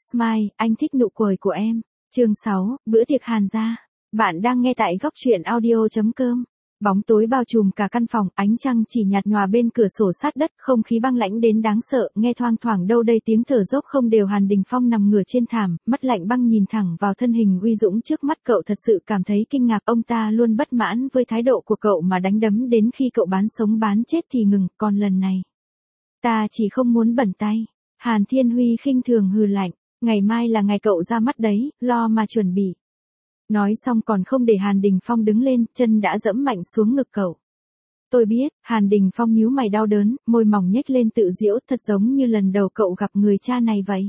Smile, anh thích nụ cười của em. Chương 6, bữa tiệc Hàn gia. Bạn đang nghe tại góc truyện audio.com. Bóng tối bao trùm cả căn phòng, ánh trăng chỉ nhạt nhòa bên cửa sổ sát đất, không khí băng lãnh đến đáng sợ, nghe thoang thoảng đâu đây tiếng thở dốc không đều. Hàn Đình Phong nằm ngửa trên thảm, mắt lạnh băng nhìn thẳng vào thân hình uy dũng trước mắt cậu, thật sự cảm thấy kinh ngạc. Ông ta luôn bất mãn với thái độ của cậu mà đánh đấm đến khi cậu bán sống bán chết thì ngừng, còn lần này, ta chỉ không muốn bẩn tay. Hàn Thiên Huy khinh thường hừ lạnh, ngày mai là ngày cậu ra mắt đấy, lo mà chuẩn bị. Nói xong còn không để Hàn Đình Phong đứng lên, chân đã dẫm mạnh xuống ngực cậu. Tôi biết, Hàn Đình Phong nhíu mày đau đớn, môi mỏng nhếch lên tự giễu, thật giống như lần đầu cậu gặp người cha này vậy.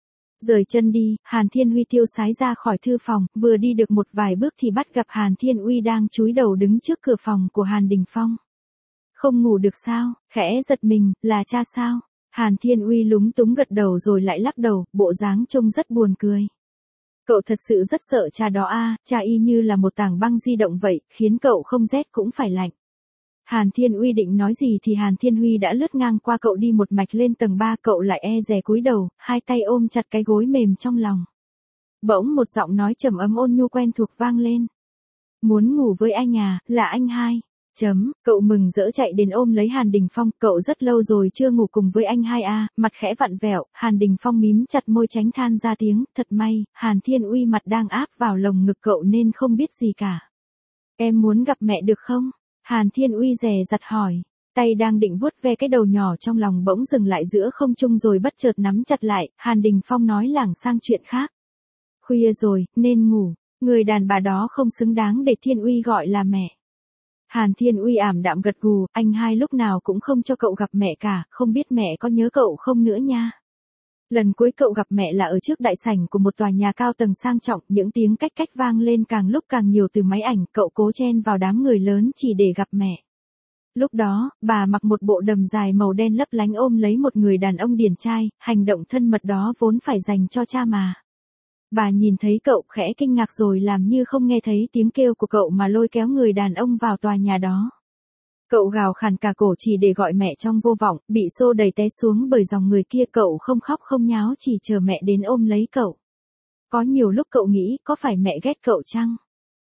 Rời chân đi, Hàn Thiên Huy tiêu sái ra khỏi thư phòng, vừa đi được một vài bước thì bắt gặp Hàn Thiên Uy đang chúi đầu đứng trước cửa phòng của Hàn Đình Phong. Không ngủ được sao? Khẽ giật mình, là cha sao? Hàn Thiên Uy lúng túng gật đầu rồi lại lắc đầu, bộ dáng trông rất buồn cười. Cậu thật sự rất sợ cha đó à, cha y như là một tảng băng di động vậy, khiến cậu không rét cũng phải lạnh. Hàn Thiên Uy định nói gì thì Hàn Thiên Huy đã lướt ngang qua cậu đi một mạch lên tầng 3, cậu lại e dè cúi đầu, hai tay ôm chặt cái gối mềm trong lòng. Bỗng một giọng nói trầm ấm ôn nhu quen thuộc vang lên. Muốn ngủ với anh à, là anh hai. Cậu mừng rỡ chạy đến ôm lấy Hàn Đình Phong, cậu rất lâu rồi chưa ngủ cùng với anh hai à, mặt khẽ vặn vẹo, Hàn Đình Phong mím chặt môi tránh than ra tiếng, thật may, Hàn Thiên Uy mặt đang áp vào lồng ngực cậu nên không biết gì cả. Em muốn gặp mẹ được không? Hàn Thiên Uy dè dặt hỏi, tay đang định vuốt ve cái đầu nhỏ trong lòng bỗng dừng lại giữa không trung rồi bất chợt nắm chặt lại, Hàn Đình Phong nói lảng sang chuyện khác. Khuya rồi, nên ngủ, người đàn bà đó không xứng đáng để Thiên Uy gọi là mẹ. Hàn Thiên Uy ảm đạm gật gù, anh hai lúc nào cũng không cho cậu gặp mẹ cả, không biết mẹ có nhớ cậu không nữa nha. Lần cuối cậu gặp mẹ là ở trước đại sảnh của một tòa nhà cao tầng sang trọng, những tiếng cách cách vang lên càng lúc càng nhiều từ máy ảnh, cậu cố chen vào đám người lớn chỉ để gặp mẹ. Lúc đó, bà mặc một bộ đầm dài màu đen lấp lánh ôm lấy một người đàn ông điển trai, hành động thân mật đó vốn phải dành cho cha mà. Bà nhìn thấy cậu khẽ kinh ngạc rồi làm như không nghe thấy tiếng kêu của cậu mà lôi kéo người đàn ông vào tòa nhà đó. Cậu gào khàn cả cổ chỉ để gọi mẹ trong vô vọng, bị xô đẩy té xuống bởi dòng người kia, cậu không khóc không nháo chỉ chờ mẹ đến ôm lấy cậu. Có nhiều lúc cậu nghĩ có phải mẹ ghét cậu chăng?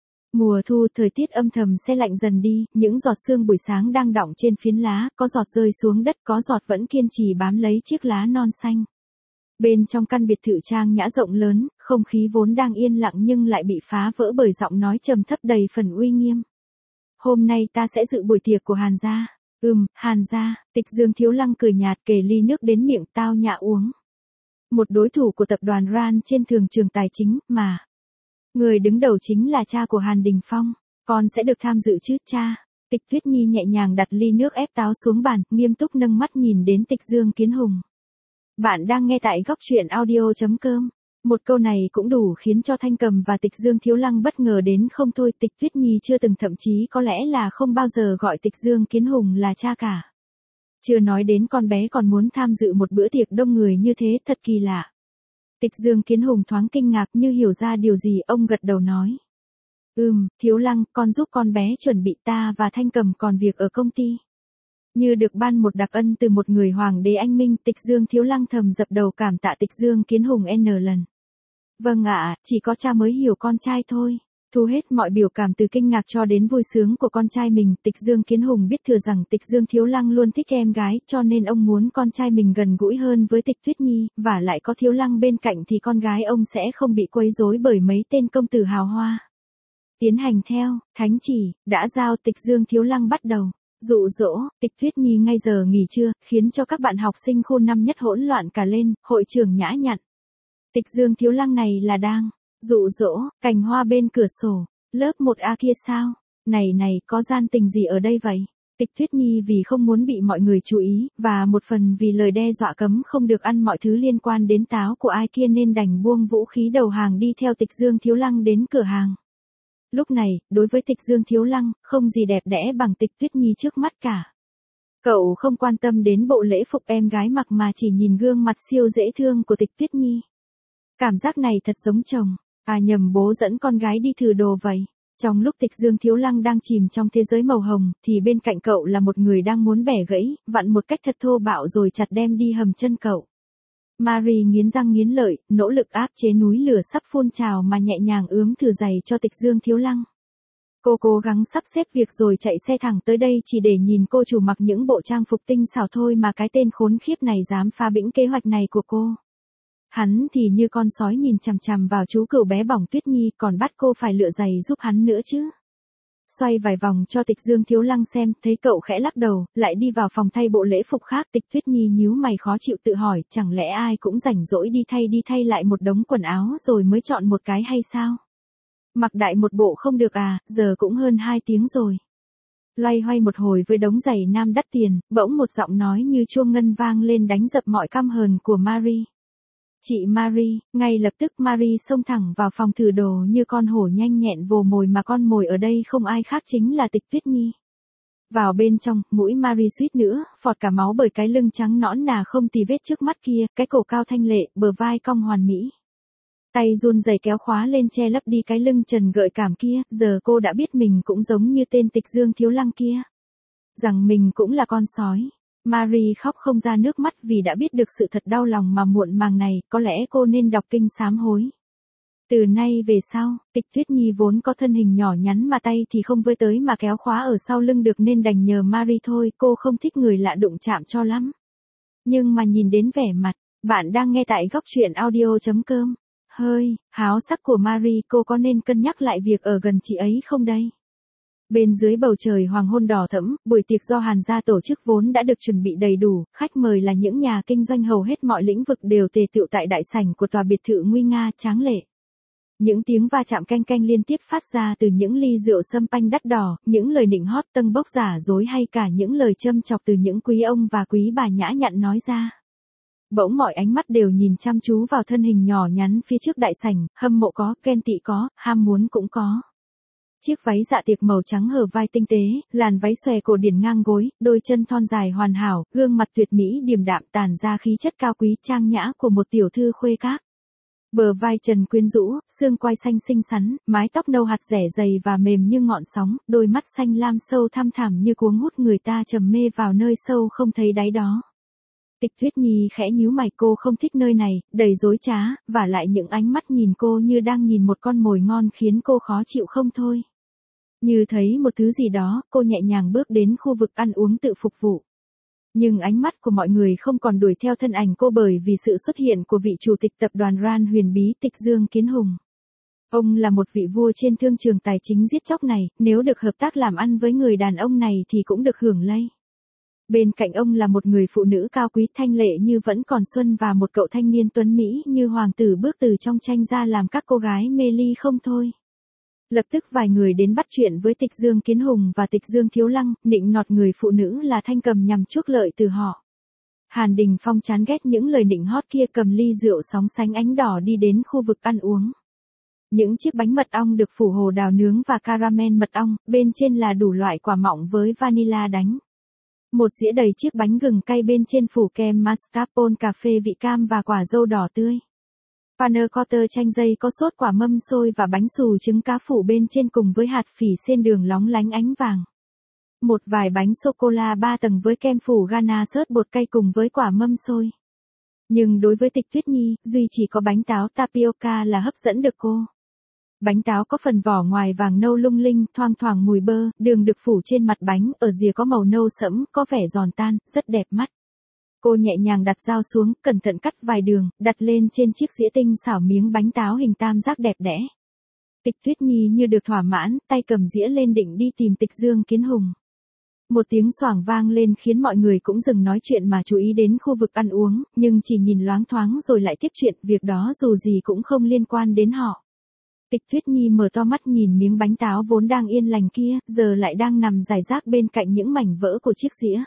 Mùa thu, thời tiết âm thầm se lạnh dần đi, những giọt sương buổi sáng đang đọng trên phiến lá, có giọt rơi xuống đất, có giọt vẫn kiên trì bám lấy chiếc lá non xanh. Bên trong căn biệt thự trang nhã rộng lớn, không khí vốn đang yên lặng nhưng lại bị phá vỡ bởi giọng nói trầm thấp đầy phần uy nghiêm. Hôm nay ta sẽ dự buổi tiệc của Hàn gia. Hàn gia. Tịch Dương Thiếu Lăng cười nhạt kề ly nước đến miệng, tao nhã uống. Một đối thủ của tập đoàn Ran trên thường trường tài chính mà. Người đứng đầu chính là cha của Hàn Đình Phong. Con sẽ được tham dự chứ cha? Tịch Tuyết Nhi nhẹ nhàng đặt ly nước ép táo xuống bàn, nghiêm túc nâng mắt nhìn đến Tịch Dương Kiến Hùng. Bạn đang nghe tại góc truyện audio.com. Một câu này cũng đủ khiến cho Thanh Cầm và Tịch Dương Thiếu Lăng bất ngờ đến không thôi. Tịch Tuyết Nhi chưa từng, thậm chí có lẽ là không bao giờ gọi Tịch Dương Kiến Hùng là cha cả. Chưa nói đến con bé còn muốn tham dự một bữa tiệc đông người như thế, thật kỳ lạ. Tịch Dương Kiến Hùng thoáng kinh ngạc như hiểu ra điều gì, ông gật đầu nói. Thiếu Lăng, con giúp con bé chuẩn bị, ta và Thanh Cầm còn việc ở công ty. Như được ban một đặc ân từ một người hoàng đế anh minh, Tịch Dương Thiếu Lăng thầm dập đầu cảm tạ Tịch Dương Kiến Hùng n lần. Vâng ạ, chỉ có cha mới hiểu con trai thôi. Thu hết mọi biểu cảm từ kinh ngạc cho đến vui sướng của con trai mình, Tịch Dương Kiến Hùng biết thừa rằng Tịch Dương Thiếu Lăng luôn thích em gái, cho nên ông muốn con trai mình gần gũi hơn với Tịch Tuyết Nhi, và lại có Thiếu Lăng bên cạnh thì con gái ông sẽ không bị quấy rối bởi mấy tên công tử hào hoa. Tiến hành theo thánh chỉ đã giao, Tịch Dương Thiếu Lăng bắt đầu dụ dỗ Tịch Tuyết Nhi ngay giờ nghỉ trưa, khiến cho các bạn học sinh khu năm nhất hỗn loạn cả lên. Hội trưởng nhã nhặn. Tịch Dương Thiếu Lăng này là đang dụ dỗ cành hoa bên cửa sổ. Lớp 1A kia sao? Này, có gian tình gì ở đây vậy? Tịch Tuyết Nhi vì không muốn bị mọi người chú ý, và một phần vì lời đe dọa cấm không được ăn mọi thứ liên quan đến táo của ai kia nên đành buông vũ khí đầu hàng đi theo Tịch Dương Thiếu Lăng đến cửa hàng. Lúc này, đối với Tịch Dương Thiếu Lăng, không gì đẹp đẽ bằng Tịch Tuyết Nhi trước mắt cả. Cậu không quan tâm đến bộ lễ phục em gái mặc mà chỉ nhìn gương mặt siêu dễ thương của Tịch Tuyết Nhi. Cảm giác này thật giống chồng, nhầm bố dẫn con gái đi thử đồ vậy. Trong lúc Tịch Dương Thiếu Lăng đang chìm trong thế giới màu hồng, thì bên cạnh cậu là một người đang muốn bẻ gãy, vặn một cách thật thô bạo rồi chặt đem đi hầm chân cậu. Marie nghiến răng nghiến lợi, nỗ lực áp chế núi lửa sắp phun trào mà nhẹ nhàng ướm thử giày cho Tịch Dương Thiếu Lăng. Cô cố gắng sắp xếp việc rồi chạy xe thẳng tới đây chỉ để nhìn cô chủ mặc những bộ trang phục tinh xảo thôi mà cái tên khốn khiếp này dám phá bĩnh kế hoạch này của cô. Hắn thì như con sói nhìn chằm chằm vào chú cừu bé bỏng Tuyết Nhi còn bắt cô phải lựa giày giúp hắn nữa chứ. Xoay vài vòng cho Tịch Dương Thiếu Lăng xem, thấy cậu khẽ lắc đầu, lại đi vào phòng thay bộ lễ phục khác. Tịch Tuyết Nhi nhíu mày khó chịu tự hỏi, chẳng lẽ ai cũng rảnh rỗi đi thay lại một đống quần áo rồi mới chọn một cái hay sao? Mặc đại một bộ không được à, giờ cũng hơn 2 tiếng rồi. Loay hoay một hồi với đống giày nam đắt tiền, bỗng một giọng nói như chuông ngân vang lên đánh dập mọi căm hờn của Marie. Chị Marie, ngay lập tức Marie xông thẳng vào phòng thử đồ như con hổ nhanh nhẹn vồ mồi mà con mồi ở đây không ai khác chính là Tịch Tuyết Nhi. Vào bên trong, mũi Marie suýt nữa, phọt cả máu bởi cái lưng trắng nõn nà không tì vết trước mắt kia, cái cổ cao thanh lệ, bờ vai cong hoàn mỹ. Tay run rẩy kéo khóa lên che lấp đi cái lưng trần gợi cảm kia, giờ cô đã biết mình cũng giống như tên Tịch Dương Thiếu Lăng kia. Rằng mình cũng là con sói. Marie khóc không ra nước mắt vì đã biết được sự thật đau lòng mà muộn màng này, có lẽ cô nên đọc kinh sám hối. Từ nay về sau, Tịch Tuyết Nhi vốn có thân hình nhỏ nhắn mà tay thì không với tới mà kéo khóa ở sau lưng được nên đành nhờ Marie thôi, cô không thích người lạ đụng chạm cho lắm. Nhưng mà nhìn đến vẻ mặt, bạn đang nghe tại góc truyện audio.com. Hơi, háo sắc của Marie, cô có nên cân nhắc lại việc ở gần chị ấy không đây? Bên dưới bầu trời hoàng hôn đỏ thẫm, buổi tiệc do Hàn gia tổ chức vốn đã được chuẩn bị đầy đủ, khách mời là những nhà kinh doanh hầu hết mọi lĩnh vực đều tề tựu tại đại sảnh của tòa biệt thự nguy nga tráng lệ. Những tiếng va chạm canh canh liên tiếp phát ra từ những ly rượu sâm panh đắt đỏ, những lời nịnh hót tâng bốc giả dối hay cả những lời châm chọc từ những quý ông và quý bà nhã nhặn nói ra. Bỗng mọi ánh mắt đều nhìn chăm chú vào thân hình nhỏ nhắn phía trước đại sảnh, hâm mộ có, ghen tị có, ham muốn cũng có. Chiếc váy dạ tiệc màu trắng hở vai tinh tế, làn váy xòe cổ điển ngang gối, đôi chân thon dài hoàn hảo, gương mặt tuyệt mỹ điềm đạm tản ra khí chất cao quý trang nhã của một tiểu thư khuê các. Bờ vai trần quyến rũ, xương quai xanh xinh xắn, mái tóc nâu hạt rẻ dày và mềm như ngọn sóng, đôi mắt xanh lam sâu thăm thẳm như cuống hút người ta trầm mê vào nơi sâu không thấy đáy đó. Tịch Tuyết Nhi khẽ nhíu mày, cô không thích nơi này, đầy dối trá, và lại những ánh mắt nhìn cô như đang nhìn một con mồi ngon khiến cô khó chịu không thôi. Như thấy một thứ gì đó, cô nhẹ nhàng bước đến khu vực ăn uống tự phục vụ. Nhưng ánh mắt của mọi người không còn đuổi theo thân ảnh cô bởi vì sự xuất hiện của vị chủ tịch tập đoàn Ran huyền bí Tịch Dương Kiến Hùng. Ông là một vị vua trên thương trường tài chính giết chóc này, nếu được hợp tác làm ăn với người đàn ông này thì cũng được hưởng lây. Bên cạnh ông là một người phụ nữ cao quý thanh lệ như vẫn còn xuân và một cậu thanh niên tuấn Mỹ như hoàng tử bước từ trong tranh ra làm các cô gái mê ly không thôi. Lập tức vài người đến bắt chuyện với Tịch Dương Kiến Hùng và Tịch Dương Thiếu Lăng, nịnh nọt người phụ nữ là Thanh Cầm nhằm chuốc lợi từ họ. Hàn Đình Phong chán ghét những lời nịnh hót kia, cầm ly rượu sóng sánh ánh đỏ đi đến khu vực ăn uống. Những chiếc bánh mật ong được phủ hồ đào nướng và caramel mật ong, bên trên là đủ loại quả mọng với vanilla đánh. Một dĩa đầy chiếc bánh gừng cay bên trên phủ kem mascarpone cà phê vị cam và quả dâu đỏ tươi. Panna cotta chanh dây có sốt quả mâm xôi và bánh xù trứng cá phủ bên trên cùng với hạt phỉ sên đường lóng lánh ánh vàng. Một vài bánh sô-cô-la 3 tầng với kem phủ ganache bột cay cùng với quả mâm xôi. Nhưng đối với Tịch Tuyết Nhi, duy chỉ có bánh táo tapioca là hấp dẫn được cô. Bánh táo có phần vỏ ngoài vàng nâu lung linh, thoang thoảng mùi bơ, đường được phủ trên mặt bánh, ở rìa có màu nâu sẫm, có vẻ giòn tan, rất đẹp mắt. Cô nhẹ nhàng đặt dao xuống, cẩn thận cắt vài đường, đặt lên trên chiếc dĩa tinh xảo miếng bánh táo hình tam giác đẹp đẽ. Tịch Tuyết Nhi như được thỏa mãn, tay cầm dĩa lên định đi tìm Tịch Dương Kiến Hùng. Một tiếng xoảng vang lên khiến mọi người cũng dừng nói chuyện mà chú ý đến khu vực ăn uống, nhưng chỉ nhìn loáng thoáng rồi lại tiếp chuyện, việc đó dù gì cũng không liên quan đến họ. Tịch Tuyết Nhi mở to mắt nhìn miếng bánh táo vốn đang yên lành kia, giờ lại đang nằm rải rác bên cạnh những mảnh vỡ của chiếc dĩa.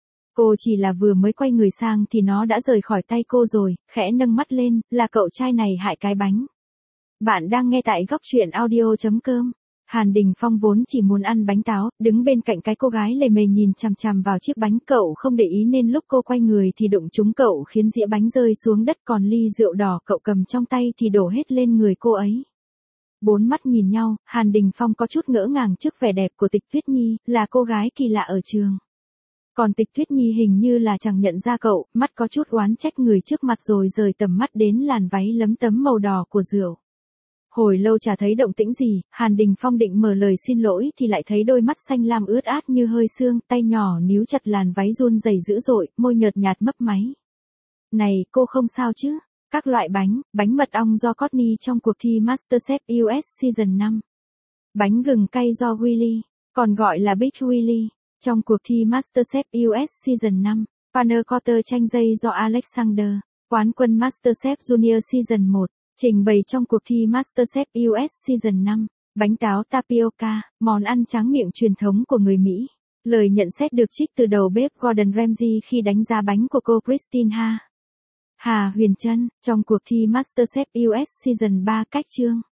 Cô chỉ là vừa mới quay người sang thì nó đã rời khỏi tay cô rồi, khẽ nâng mắt lên, là cậu trai này hại cái bánh. Bạn đang nghe tại góc truyện audio.com. Hàn Đình Phong vốn chỉ muốn ăn bánh táo, đứng bên cạnh cái cô gái lề mề nhìn chằm chằm vào chiếc bánh, cậu không để ý nên lúc cô quay người thì đụng trúng cậu khiến dĩa bánh rơi xuống đất, còn ly rượu đỏ cậu cầm trong tay thì đổ hết lên người cô ấy. Bốn mắt nhìn nhau, Hàn Đình Phong có chút ngỡ ngàng trước vẻ đẹp của Tịch Tuyết Nhi, là cô gái kỳ lạ ở trường. Còn Tịch Tuyết Nhi hình như là chẳng nhận ra cậu, mắt có chút oán trách người trước mặt rồi rời tầm mắt đến làn váy lấm tấm màu đỏ của Diệu. Hồi lâu chả thấy động tĩnh gì, Hàn Đình Phong định mở lời xin lỗi thì lại thấy đôi mắt xanh lam ướt át như hơi sương, tay nhỏ níu chặt làn váy run rẩy dữ dội, môi nhợt nhạt mấp máy. Này, cô không sao chứ? Các loại bánh mật ong do Courtney trong cuộc thi MasterChef US Season 5. Bánh gừng cay do Willy, còn gọi là Big Willy, trong cuộc thi MasterChef US Season 5. Panner Cotter chanh dây do Alexander, quán quân MasterChef Junior Season 1, trình bày trong cuộc thi MasterChef US Season 5. Bánh táo tapioca, món ăn tráng miệng truyền thống của người Mỹ. Lời nhận xét được trích từ đầu bếp Gordon Ramsay khi đánh giá bánh của cô Christine Hà Huyền Trân, trong cuộc thi MasterChef US Season 3 cách chương.